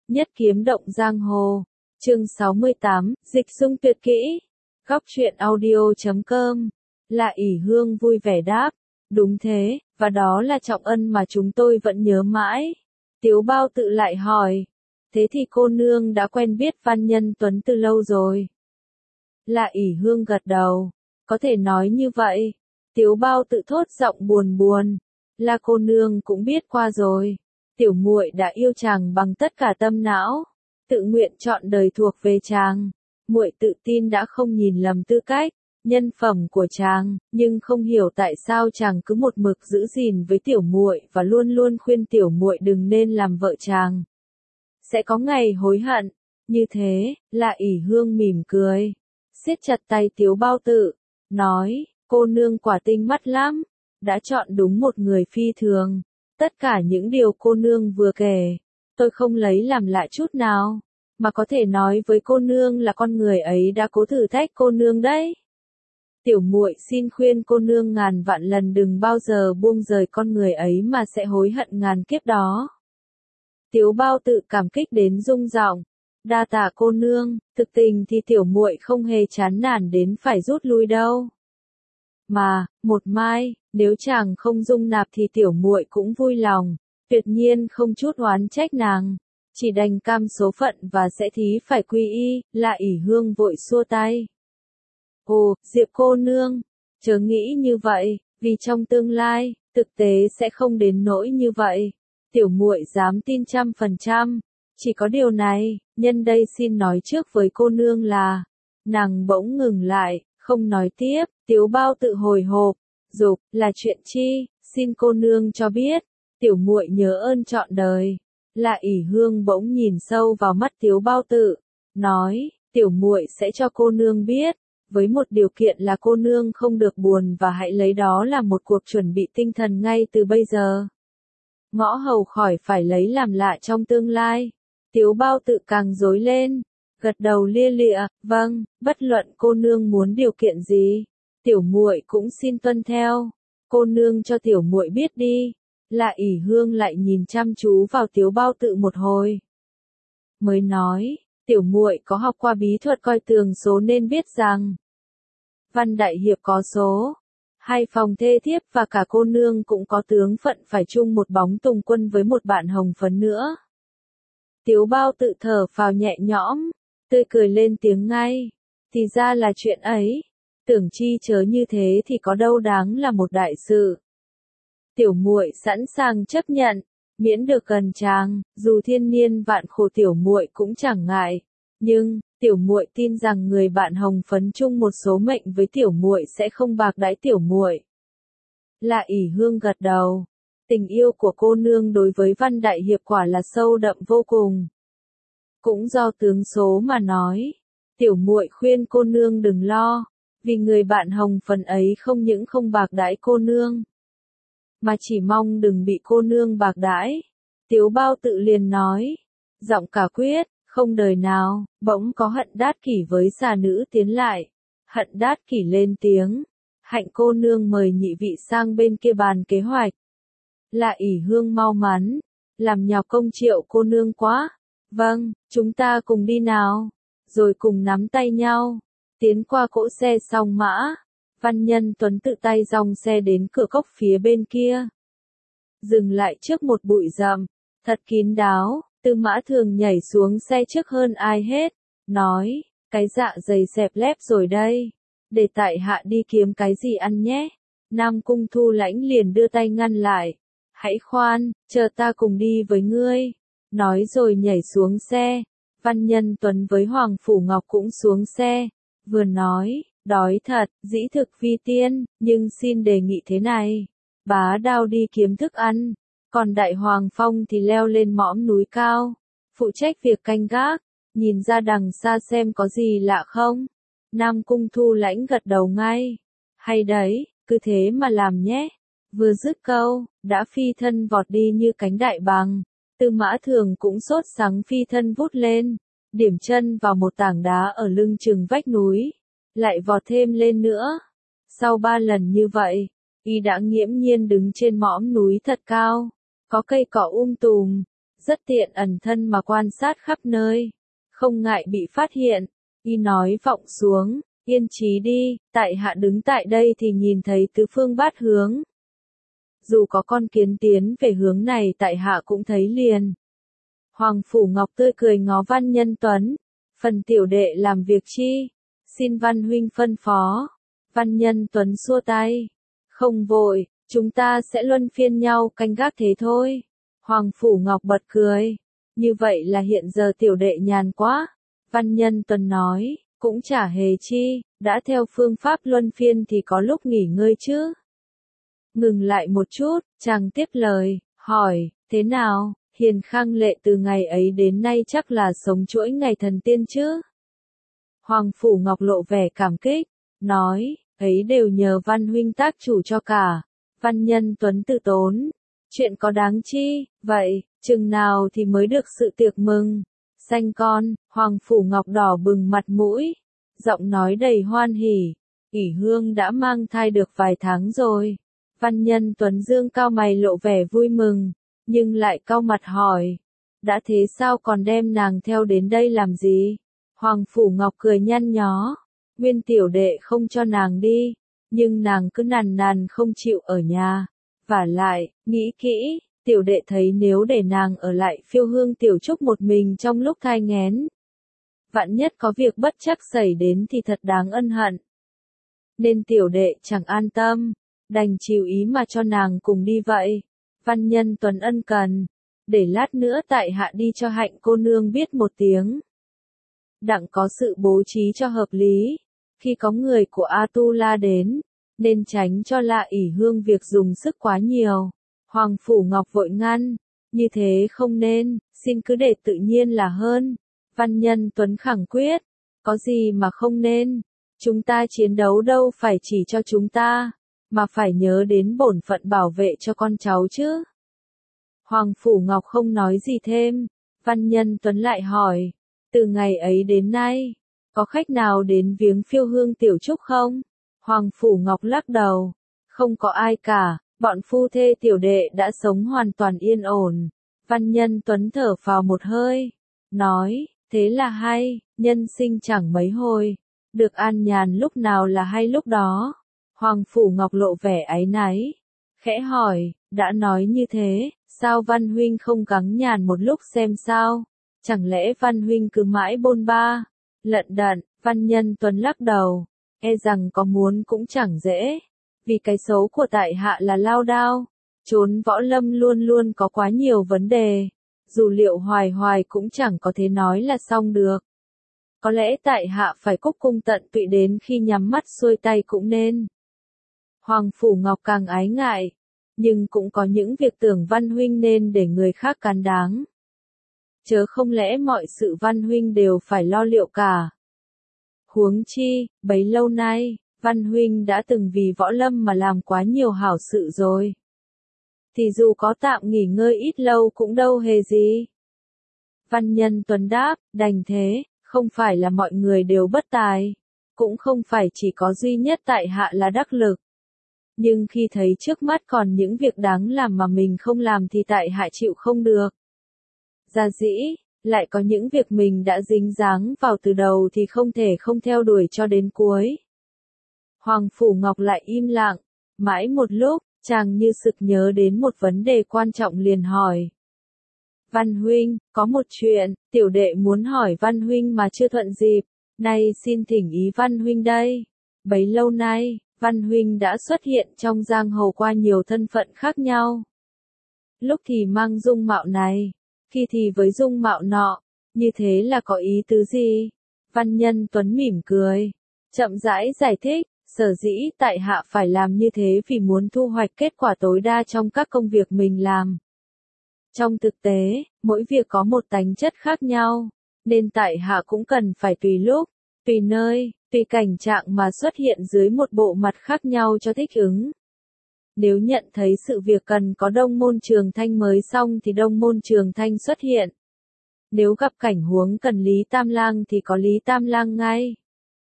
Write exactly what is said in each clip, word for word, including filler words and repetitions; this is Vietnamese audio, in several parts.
Nhất kiếm động giang hồ. Chương sáu mươi tám, dịch dung tuyệt kỹ. Góc truyện audio chấm com. Lạ ỷ hương vui vẻ đáp. Đúng thế, và đó là trọng ân mà chúng tôi vẫn nhớ mãi. Tiếu Bao Tự lại hỏi. Thế thì cô nương đã quen biết Văn Nhân Tuấn từ lâu rồi. Lạ ỷ hương gật đầu. Có thể nói như vậy. Tiếu Bao Tự thốt giọng buồn buồn. Là cô nương cũng biết qua rồi. Tiểu muội đã yêu chàng bằng tất cả tâm não, tự nguyện chọn đời thuộc về chàng. Muội tự tin đã không nhìn lầm tư cách, nhân phẩm của chàng, nhưng không hiểu tại sao chàng cứ một mực giữ gìn với tiểu muội và luôn luôn khuyên tiểu muội đừng nên làm vợ chàng. Sẽ có ngày hối hận. Như thế, Lạ ỷ hương mỉm cười, siết chặt tay Tiếu Bao Tự, nói, cô nương quả tinh mắt lắm, đã chọn đúng một người phi thường. Tất cả những điều cô nương vừa kể, tôi không lấy làm lạ chút nào, mà có thể nói với cô nương là con người ấy đã cố thử thách cô nương đấy. Tiểu muội xin khuyên cô nương ngàn vạn lần đừng bao giờ buông rời con người ấy mà sẽ hối hận ngàn kiếp đó. Tiếu Bao Tự cảm kích đến rung giọng, đa tạ cô nương, thực tình thì tiểu muội không hề chán nản đến phải rút lui đâu. Mà, một mai, nếu chàng không dung nạp thì tiểu muội cũng vui lòng, tuyệt nhiên không chút oán trách nàng, chỉ đành cam số phận và sẽ thí phải quy y. Lạ ỷ hương vội xua tay. Ồ, Diệp cô nương, chớ nghĩ như vậy, vì trong tương lai, thực tế sẽ không đến nỗi như vậy. Tiểu muội dám tin trăm phần trăm. Chỉ có điều này, nhân đây xin nói trước với cô nương là, nàng bỗng ngừng lại, không nói tiếp. Tiếu Bao Tự hồi hộp, dục, là chuyện chi, xin cô nương cho biết. Tiểu muội nhớ ơn trọn đời. Lạ ỷ hương bỗng nhìn sâu vào mắt Tiếu Bao Tự, nói, tiểu muội sẽ cho cô nương biết, với một điều kiện là cô nương không được buồn và hãy lấy đó là một cuộc chuẩn bị tinh thần ngay từ bây giờ. Ngõ hầu khỏi phải lấy làm lạ trong tương lai. Tiếu Bao Tự càng rối lên, gật đầu lia lịa, vâng, bất luận cô nương muốn điều kiện gì, tiểu muội cũng xin tuân theo. Cô nương cho tiểu muội biết đi. Lạ ỷ hương lại nhìn chăm chú vào Tiếu Bao Tự một hồi, mới nói, tiểu muội có học qua bí thuật coi tường số nên biết rằng, Văn đại hiệp có số, hai phòng thê thiếp và cả cô nương cũng có tướng phận phải chung một bóng tùng quân với một bạn hồng phấn nữa. Tiếu Bao Tự thở phào nhẹ nhõm, tươi cười lên tiếng ngay, thì ra là chuyện ấy, tưởng chi chớ như thế thì có đâu đáng là một đại sự. Tiểu muội sẵn sàng chấp nhận, miễn được gần chàng, dù thiên niên vạn khổ tiểu muội cũng chẳng ngại, nhưng tiểu muội tin rằng người bạn hồng phấn chung một số mệnh với tiểu muội sẽ không bạc đãi tiểu muội. Lạ ỷ hương gật đầu, tình yêu của cô nương đối với Văn đại hiệp quả là sâu đậm vô cùng. Cũng do tướng số mà nói, tiểu muội khuyên cô nương đừng lo, vì người bạn hồng phấn ấy không những không bạc đãi cô nương, mà chỉ mong đừng bị cô nương bạc đãi. Tiếu Bao Tự liền nói, giọng cả quyết, không đời nào. Bỗng có Hận Đát Kỷ với xà nữ tiến lại. Hận Đát Kỷ lên tiếng, Hạnh cô nương mời nhị vị sang bên kia bàn kế hoạch. Lạ ỷ hương mau mắn, làm nhọc công Triệu cô nương quá. Vâng, chúng ta cùng đi nào. Rồi cùng nắm tay nhau, tiến qua cỗ xe song mã. Văn Nhân Tuấn tự tay dòng xe đến cửa cốc phía bên kia, dừng lại trước một bụi rậm, thật kín đáo. Tư Mã Thường nhảy xuống xe trước hơn ai hết, nói, cái dạ dày xẹp lép rồi đây, để tại hạ đi kiếm cái gì ăn nhé. Nam Cung Thu Lãnh liền đưa tay ngăn lại, hãy khoan, chờ ta cùng đi với ngươi, nói rồi nhảy xuống xe. Văn Nhân Tuấn với Hoàng Phủ Ngọc cũng xuống xe, vừa nói, đói thật, dĩ thực vi tiên, nhưng xin đề nghị thế này, bá đao đi kiếm thức ăn, còn Đại Hoàng Phong thì leo lên mõm núi cao, phụ trách việc canh gác, nhìn ra đằng xa xem có gì lạ không. Nam Cung Thu Lãnh gật đầu ngay, hay đấy, cứ thế mà làm nhé. Vừa dứt câu, đã phi thân vọt đi như cánh đại bàng. Tư Mã Thường cũng sốt sắng phi thân vút lên, điểm chân vào một tảng đá ở lưng chừng vách núi, lại vọt thêm lên nữa. Sau ba lần như vậy, y đã nghiễm nhiên đứng trên mõm núi thật cao, có cây cỏ um tùm, rất tiện ẩn thân mà quan sát khắp nơi, không ngại bị phát hiện. Y nói vọng xuống, yên trí đi, tại hạ đứng tại đây thì nhìn thấy tứ phương bát hướng. Dù có con kiến tiến về hướng này tại hạ cũng thấy liền. Hoàng Phủ Ngọc tươi cười ngó Văn Nhân Tuấn, phần tiểu đệ làm việc chi, xin Văn huynh phân phó. Văn Nhân Tuấn xua tay, không vội, chúng ta sẽ luân phiên nhau canh gác thế thôi. Hoàng Phủ Ngọc bật cười, như vậy là hiện giờ tiểu đệ nhàn quá. Văn Nhân Tuấn nói, cũng chả hề chi, đã theo phương pháp luân phiên thì có lúc nghỉ ngơi chứ. Ngừng lại một chút, chàng tiếp lời, hỏi, thế nào, Hiền Khang Lệ từ ngày ấy đến nay chắc là sống chuỗi ngày thần tiên chứ? Hoàng Phủ Ngọc lộ vẻ cảm kích, nói, ấy đều nhờ Văn huynh tác chủ cho cả. Văn Nhân Tuấn từ tốn, chuyện có đáng chi, vậy, chừng nào thì mới được sự tiệc mừng? Sanh con, Hoàng Phủ Ngọc đỏ bừng mặt mũi, giọng nói đầy hoan hỉ, ỷ hương đã mang thai được vài tháng rồi. Văn Nhân Tuấn dương cao mày lộ vẻ vui mừng, nhưng lại cau mặt hỏi, đã thế sao còn đem nàng theo đến đây làm gì? Hoàng Phủ Ngọc cười nhăn nhó, nguyên tiểu đệ không cho nàng đi, nhưng nàng cứ nằn nằn không chịu ở nhà. Vả lại, nghĩ kỹ, tiểu đệ thấy nếu để nàng ở lại Phiêu Hương Tiểu Trúc một mình trong lúc thai nghén, vạn nhất có việc bất trắc xảy đến thì thật đáng ân hận. Nên tiểu đệ chẳng an tâm, đành chiều ý mà cho nàng cùng đi vậy. Văn Nhân Tuấn ân cần, để lát nữa tại hạ đi cho Hạnh cô nương biết một tiếng. Đặng có sự bố trí cho hợp lý, khi có người của Atula đến, nên tránh cho La ỷ hương việc dùng sức quá nhiều. Hoàng Phủ Ngọc vội ngăn, như thế không nên, xin cứ để tự nhiên là hơn. Văn Nhân Tuấn khẳng quyết, có gì mà không nên, chúng ta chiến đấu đâu phải chỉ cho chúng ta, mà phải nhớ đến bổn phận bảo vệ cho con cháu chứ. Hoàng Phủ Ngọc không nói gì thêm, Văn Nhân Tuấn lại hỏi, từ ngày ấy đến nay, có khách nào đến viếng Phiêu Hương Tiểu Trúc không? Hoàng Phủ Ngọc lắc đầu, không có ai cả, bọn phu thê tiểu đệ đã sống hoàn toàn yên ổn. Văn Nhân Tuấn thở phào một hơi, nói, thế là hay, nhân sinh chẳng mấy hồi, được an nhàn lúc nào là hay lúc đó. Hoàng Phủ Ngọc lộ vẻ áy náy, khẽ hỏi, đã nói như thế, sao Văn huynh không gắng nhàn một lúc xem sao? Chẳng lẽ Văn huynh cứ mãi bôn ba, lận đận? Văn Nhân Tuấn lắc đầu, e rằng có muốn cũng chẳng dễ, vì cái xấu của tại hạ là lao đao, trốn võ lâm luôn luôn có quá nhiều vấn đề, dù liệu hoài hoài cũng chẳng có thể nói là xong được. Có lẽ tại hạ phải cúc cung tận tụy đến khi nhắm mắt xuôi tay cũng nên. Hoàng Phủ Ngọc càng ái ngại, nhưng cũng có những việc tưởng Văn huynh nên để người khác cán đáng. Chớ không lẽ mọi sự Văn huynh đều phải lo liệu cả. Huống chi, bấy lâu nay, Văn huynh đã từng vì võ lâm mà làm quá nhiều hảo sự rồi. Thì dù có tạm nghỉ ngơi ít lâu cũng đâu hề gì. Văn Nhân Tuấn đáp, đành thế, không phải là mọi người đều bất tài, cũng không phải chỉ có duy nhất tại hạ là đắc lực. Nhưng khi thấy trước mắt còn những việc đáng làm mà mình không làm thì tại hạ chịu không được. Gia dĩ, lại có những việc mình đã dính dáng vào từ đầu thì không thể không theo đuổi cho đến cuối. Hoàng Phủ Ngọc lại im lặng, mãi một lúc, chàng như sực nhớ đến một vấn đề quan trọng liền hỏi. Văn huynh, có một chuyện, tiểu đệ muốn hỏi Văn huynh mà chưa thuận dịp, nay xin thỉnh ý Văn huynh đây. Bấy lâu nay, Văn huynh đã xuất hiện trong giang hồ qua nhiều thân phận khác nhau. Lúc thì mang dung mạo này, khi thì với dung mạo nọ, như thế là có ý tứ gì? Văn Nhân Tuấn mỉm cười, chậm rãi giải thích, sở dĩ tại hạ phải làm như thế vì muốn thu hoạch kết quả tối đa trong các công việc mình làm. Trong thực tế, mỗi việc có một tánh chất khác nhau, nên tại hạ cũng cần phải tùy lúc, tùy nơi, tùy cảnh trạng mà xuất hiện dưới một bộ mặt khác nhau cho thích ứng. Nếu nhận thấy sự việc cần có Đông Môn Trường Thanh mới xong thì Đông Môn Trường Thanh xuất hiện. Nếu gặp cảnh huống cần Lý Tam Lang thì có Lý Tam Lang ngay.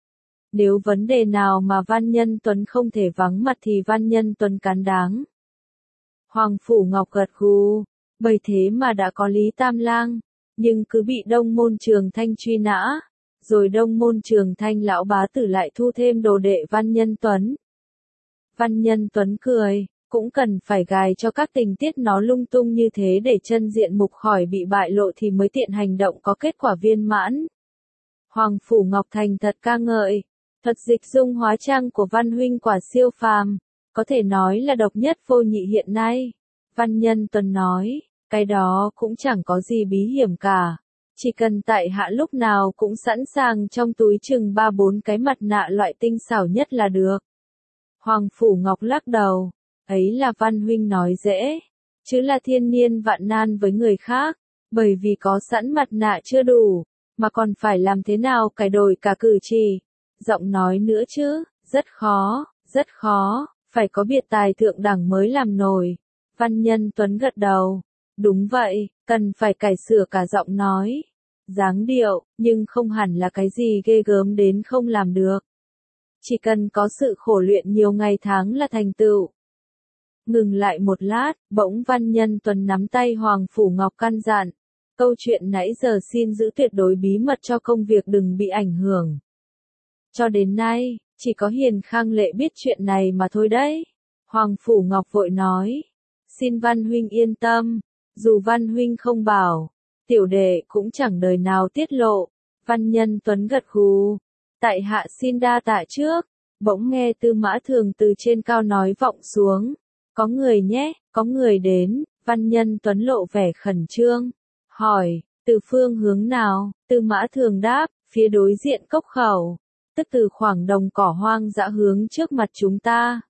Nếu vấn đề nào mà Văn Nhân Tuấn không thể vắng mặt thì Văn Nhân Tuấn cán đáng. Hoàng Phủ Ngọc gật gù, Bởi thế mà đã có Lý Tam Lang, nhưng cứ bị Đông Môn Trường Thanh truy nã, rồi Đông Môn Trường Thanh lão bá tử lại thu thêm đồ đệ Văn Nhân Tuấn. Văn Nhân Tuấn cười, cũng cần phải gài cho các tình tiết nó lung tung như thế để chân diện mục khỏi bị bại lộ thì mới tiện hành động có kết quả viên mãn. Hoàng Phủ Ngọc thành thật ca ngợi, thuật dịch dung hóa trang của Văn huynh quả siêu phàm, có thể nói là độc nhất vô nhị hiện nay. Văn Nhân Tuấn nói, cái đó cũng chẳng có gì bí hiểm cả, chỉ cần tại hạ lúc nào cũng sẵn sàng trong túi chừng ba bốn cái mặt nạ loại tinh xảo nhất là được. Hoàng Phủ Ngọc lắc đầu, ấy là Văn huynh nói dễ, chứ là thiên niên vạn nan với người khác, bởi vì có sẵn mặt nạ chưa đủ, mà còn phải làm thế nào cải đổi cả cử chỉ, giọng nói nữa chứ, rất khó, rất khó, phải có biệt tài thượng đẳng mới làm nổi. Văn Nhân Tuấn gật đầu, đúng vậy, cần phải cải sửa cả giọng nói, dáng điệu, nhưng không hẳn là cái gì ghê gớm đến không làm được. Chỉ cần có sự khổ luyện nhiều ngày tháng là thành tựu. Ngừng lại một lát, bỗng Văn Nhân Tuấn nắm tay Hoàng Phủ Ngọc căn dặn, câu chuyện nãy giờ xin giữ tuyệt đối bí mật cho công việc đừng bị ảnh hưởng. Cho đến nay, chỉ có Hiền Khang Lệ biết chuyện này mà thôi đấy. Hoàng Phủ Ngọc vội nói, xin Văn huynh yên tâm, dù Văn huynh không bảo, tiểu đệ cũng chẳng đời nào tiết lộ. Văn Nhân Tuấn gật gù, tại hạ xin đa tạ trước. Bỗng nghe Tư Mã Thường từ trên cao nói vọng xuống, có người nhé, có người đến. Văn Nhân Tuấn lộ vẻ khẩn trương, hỏi, từ phương hướng nào? Tư Mã Thường đáp, phía đối diện cốc khẩu, tức từ khoảng đồng cỏ hoang dã hướng trước mặt chúng ta.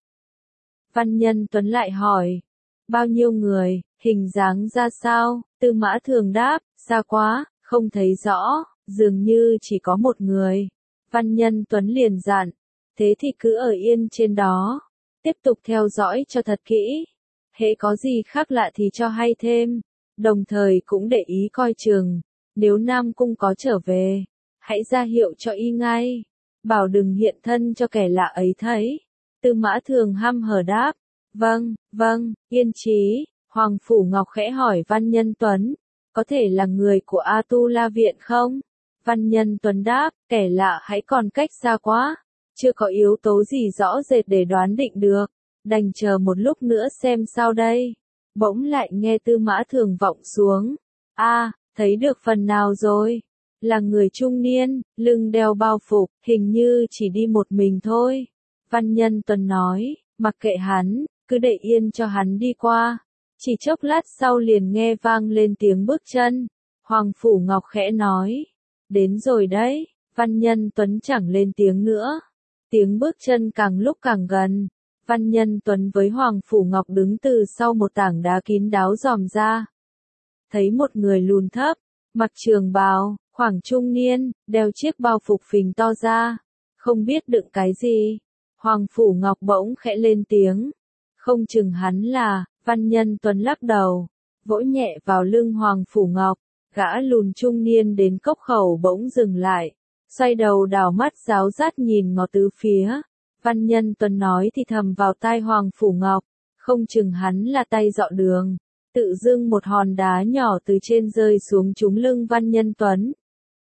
Văn Nhân Tuấn lại hỏi, bao nhiêu người, hình dáng ra sao? Tư Mã Thường đáp, xa quá, không thấy rõ, dường như chỉ có một người. Văn Nhân Tuấn liền dặn, thế thì cứ ở yên trên đó, tiếp tục theo dõi cho thật kỹ, hễ có gì khác lạ thì cho hay thêm, đồng thời cũng để ý coi chừng, nếu Nam Cung có trở về, hãy ra hiệu cho y ngay, bảo đừng hiện thân cho kẻ lạ ấy thấy. Tư Mã Thường hăm hở đáp, vâng, vâng, yên trí. Hoàng Phủ Ngọc khẽ hỏi Văn Nhân Tuấn, có thể là người của A Tu La Viện không? Văn Nhân Tuấn đáp, kẻ lạ hãy còn cách xa quá, chưa có yếu tố gì rõ rệt để đoán định được, đành chờ một lúc nữa xem sao đây. Bỗng lại nghe Tư Mã Thường vọng xuống, a, à, thấy được phần nào rồi, là người trung niên, lưng đeo bao phục, hình như chỉ đi một mình thôi. Văn Nhân Tuấn nói, mặc kệ hắn, cứ để yên cho hắn đi qua. Chỉ chốc lát sau liền nghe vang lên tiếng bước chân. Hoàng Phủ Ngọc khẽ nói, đến rồi đấy. Văn Nhân Tuấn chẳng lên tiếng nữa. Tiếng bước chân càng lúc càng gần. Văn Nhân Tuấn với Hoàng Phủ Ngọc đứng từ sau một tảng đá kín đáo dòm ra. Thấy một người lùn thấp, mặc trường bào, khoảng trung niên, đeo chiếc bao phục phình to ra, không biết đựng cái gì. Hoàng Phủ Ngọc bỗng khẽ lên tiếng, không chừng hắn là. Văn Nhân Tuấn lắc đầu, vỗ nhẹ vào lưng Hoàng Phủ Ngọc, gã lùn trung niên đến cốc khẩu bỗng dừng lại, xoay đầu đảo mắt ráo rát nhìn ngó tứ phía. Văn Nhân Tuấn nói thì thầm vào tai Hoàng Phủ Ngọc, không chừng hắn là tay dọ đường. Tự dưng một hòn đá nhỏ từ trên rơi xuống trúng lưng Văn Nhân Tuấn.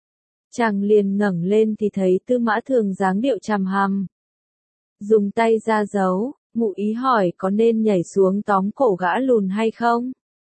Chàng liền ngẩng lên thì thấy Tư Mã Thường dáng điệu trầm hầm, dùng tay ra dấu. Ngụ ý hỏi có nên nhảy xuống tóm cổ gã lùn hay không?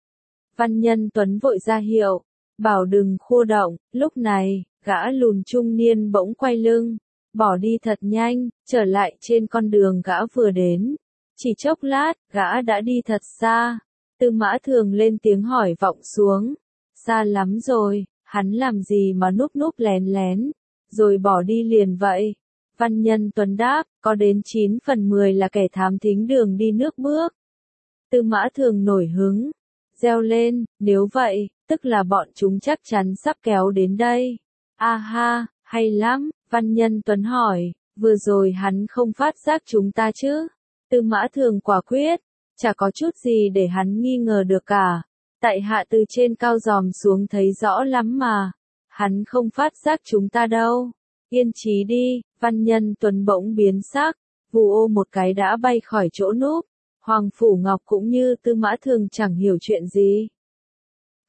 Văn Nhân Tuấn vội ra hiệu, bảo đừng khua động. Lúc này, gã lùn trung niên bỗng quay lưng, bỏ đi thật nhanh, trở lại trên con đường gã vừa đến. Chỉ chốc lát, gã đã đi thật xa. Tư Mã Thường lên tiếng hỏi vọng xuống, xa lắm rồi, hắn làm gì mà núp núp lén lén, rồi bỏ đi liền vậy? Văn Nhân Tuấn đáp, có đến chín phần mười là kẻ thám thính đường đi nước bước. Tư Mã Thường nổi hứng, reo lên, nếu vậy, tức là bọn chúng chắc chắn sắp kéo đến đây. A ha, hay lắm. Văn Nhân Tuấn hỏi, vừa rồi hắn không phát giác chúng ta chứ? Tư Mã Thường quả quyết, chả có chút gì để hắn nghi ngờ được cả. Tại hạ từ trên cao dòm xuống thấy rõ lắm mà. Hắn không phát giác chúng ta đâu. Yên trí đi. Văn Nhân Tuấn bỗng biến sắc, vù ô một cái đã bay khỏi chỗ núp. Hoàng Phủ Ngọc cũng như Tư Mã Thường chẳng hiểu chuyện gì.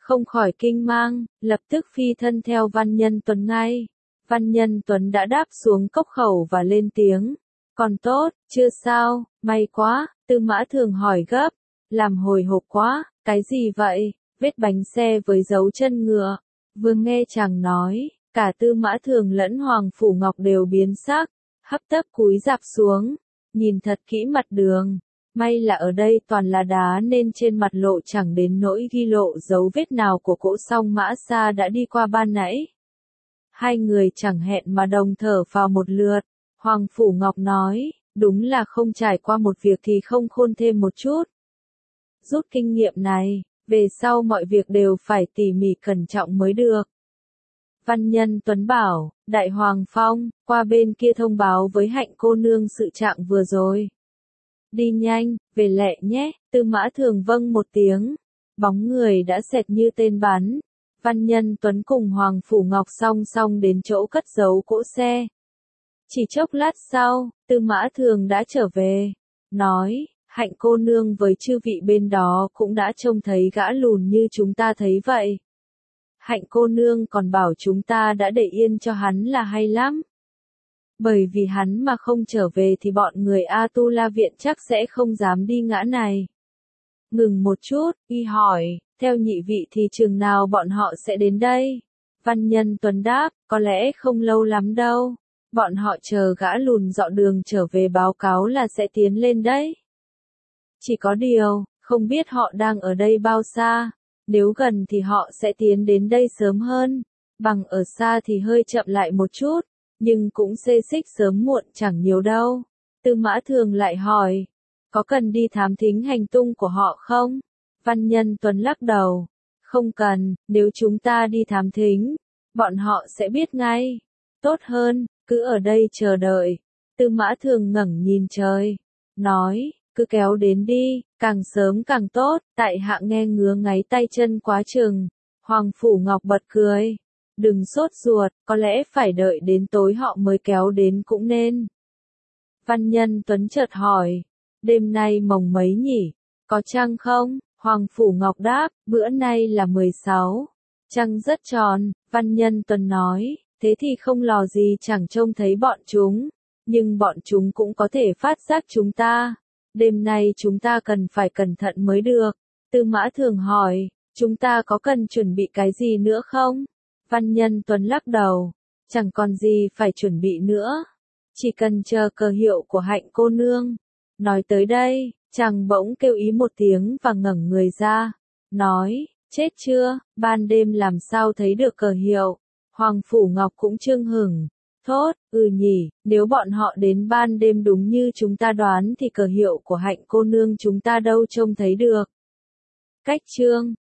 không khỏi kinh mang, lập tức phi thân theo Văn Nhân Tuấn ngay. Văn Nhân Tuấn đã đáp xuống cốc khẩu và lên tiếng. Còn tốt, chưa sao, may quá, Tư Mã Thường hỏi gấp. Làm hồi hộp quá, cái gì vậy? Vết bánh xe với dấu chân ngựa. Vừa nghe chàng nói, cả Tư Mã Thường lẫn Hoàng Phủ Ngọc đều biến sắc, hấp tấp cúi rạp xuống, nhìn thật kỹ mặt đường. May là ở đây toàn là đá nên trên mặt lộ chẳng đến nỗi ghi lộ dấu vết nào của cỗ song mã xa đã đi qua ban nãy. Hai người chẳng hẹn mà đồng thở vào một lượt. Hoàng Phủ Ngọc nói, đúng là không trải qua một việc thì không khôn thêm một chút. Rút kinh nghiệm này, về sau mọi việc đều phải tỉ mỉ cẩn trọng mới được. Văn Nhân Tuấn bảo, Đại Hoàng Phong, qua bên kia thông báo với Hạnh cô nương sự trạng vừa rồi. Đi nhanh, về lẹ nhé, Tư Mã Thường vâng một tiếng. Bóng người đã xẹt như tên bắn. Văn Nhân Tuấn cùng Hoàng Phủ Ngọc song song đến chỗ cất giấu cỗ xe. Chỉ chốc lát sau, Tư Mã Thường đã trở về. Nói, Hạnh cô nương với chư vị bên đó cũng đã trông thấy gã lùn như chúng ta thấy vậy. Hạnh cô nương còn bảo chúng ta đã để yên cho hắn là hay lắm. Bởi vì hắn mà không trở về thì bọn người A-tu-la viện chắc sẽ không dám đi ngã này. Ngừng một chút, y hỏi, theo nhị vị thì chừng nào bọn họ sẽ đến đây? Văn Nhân Tuấn đáp, có lẽ không lâu lắm đâu. Bọn họ chờ gã lùn dọ đường trở về báo cáo là sẽ tiến lên đấy. Chỉ có điều, không biết họ đang ở đây bao xa. Nếu gần thì họ sẽ tiến đến đây sớm hơn. Bằng ở xa thì hơi chậm lại một chút. Nhưng cũng xê xích sớm muộn chẳng nhiều đâu. Tư Mã Thường lại hỏi, có cần đi thám thính hành tung của họ không? Văn Nhân Tuấn lắc đầu, không cần, nếu chúng ta đi thám thính, bọn họ sẽ biết ngay. Tốt hơn, cứ ở đây chờ đợi. Tư Mã Thường ngẩng nhìn trời, nói, cứ kéo đến đi, càng sớm càng tốt, tại hạ nghe ngứa ngáy tay chân quá chừng. Hoàng Phủ Ngọc bật cười. Đừng sốt ruột, có lẽ phải đợi đến tối họ mới kéo đến cũng nên. Văn Nhân Tuấn chợt hỏi, đêm nay mồng mấy nhỉ? Có trăng không? Hoàng Phủ Ngọc đáp, bữa nay là mười sáu. Trăng rất tròn, Văn Nhân Tuấn nói, thế thì không lò gì chẳng trông thấy bọn chúng. Nhưng bọn chúng cũng có thể phát giác chúng ta. Đêm nay chúng ta cần phải cẩn thận mới được. Tư Mã Thường hỏi, chúng ta có cần chuẩn bị cái gì nữa không? Văn Nhân Tuấn lắc đầu, chẳng còn gì phải chuẩn bị nữa, chỉ cần chờ cờ hiệu của Hạnh cô nương. Nói tới đây, chàng bỗng kêu ý một tiếng và ngẩng người ra, nói, chết chưa, ban đêm làm sao thấy được cờ hiệu. Hoàng Phủ Ngọc cũng chưng hửng, thốt, ừ nhỉ, nếu bọn họ đến ban đêm đúng như chúng ta đoán thì cờ hiệu của Hạnh cô nương chúng ta đâu trông thấy được. Cách chương